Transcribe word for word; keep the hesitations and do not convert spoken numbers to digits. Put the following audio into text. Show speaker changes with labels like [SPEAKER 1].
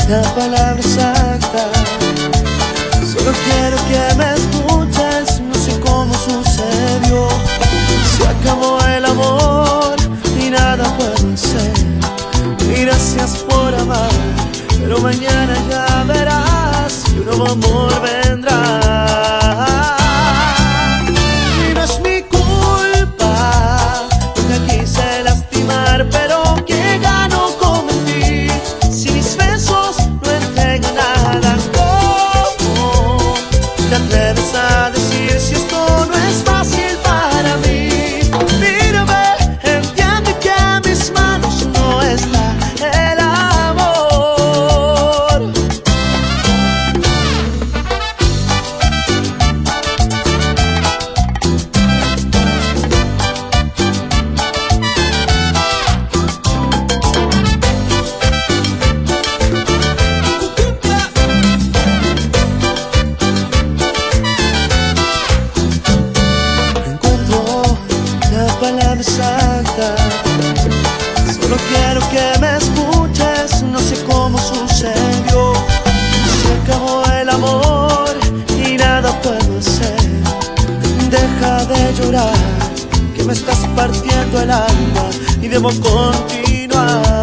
[SPEAKER 1] la palabra exacta. Solo quiero que me escuches, no sé cómo sucedió. Se acabó el amor y nada puedo hacer. Y gracias por amar, pero mañana ya verás que un nuevo amor vendrá. Y no es mi culpa, nunca quise lastimar, pero ¿qué gano con mentir si mis besos no entregan nada? ¿Cómo te atreves a decir si esto no es fácil para mí? Mírame, entiende que en mis manos no está el amor. Palabra exacta. Solo quiero que me escuches, no sé cómo sucedió. Se acabó el amor y nada puedo hacer. Deja de llorar, que me estás partiendo el alma y debo continuar.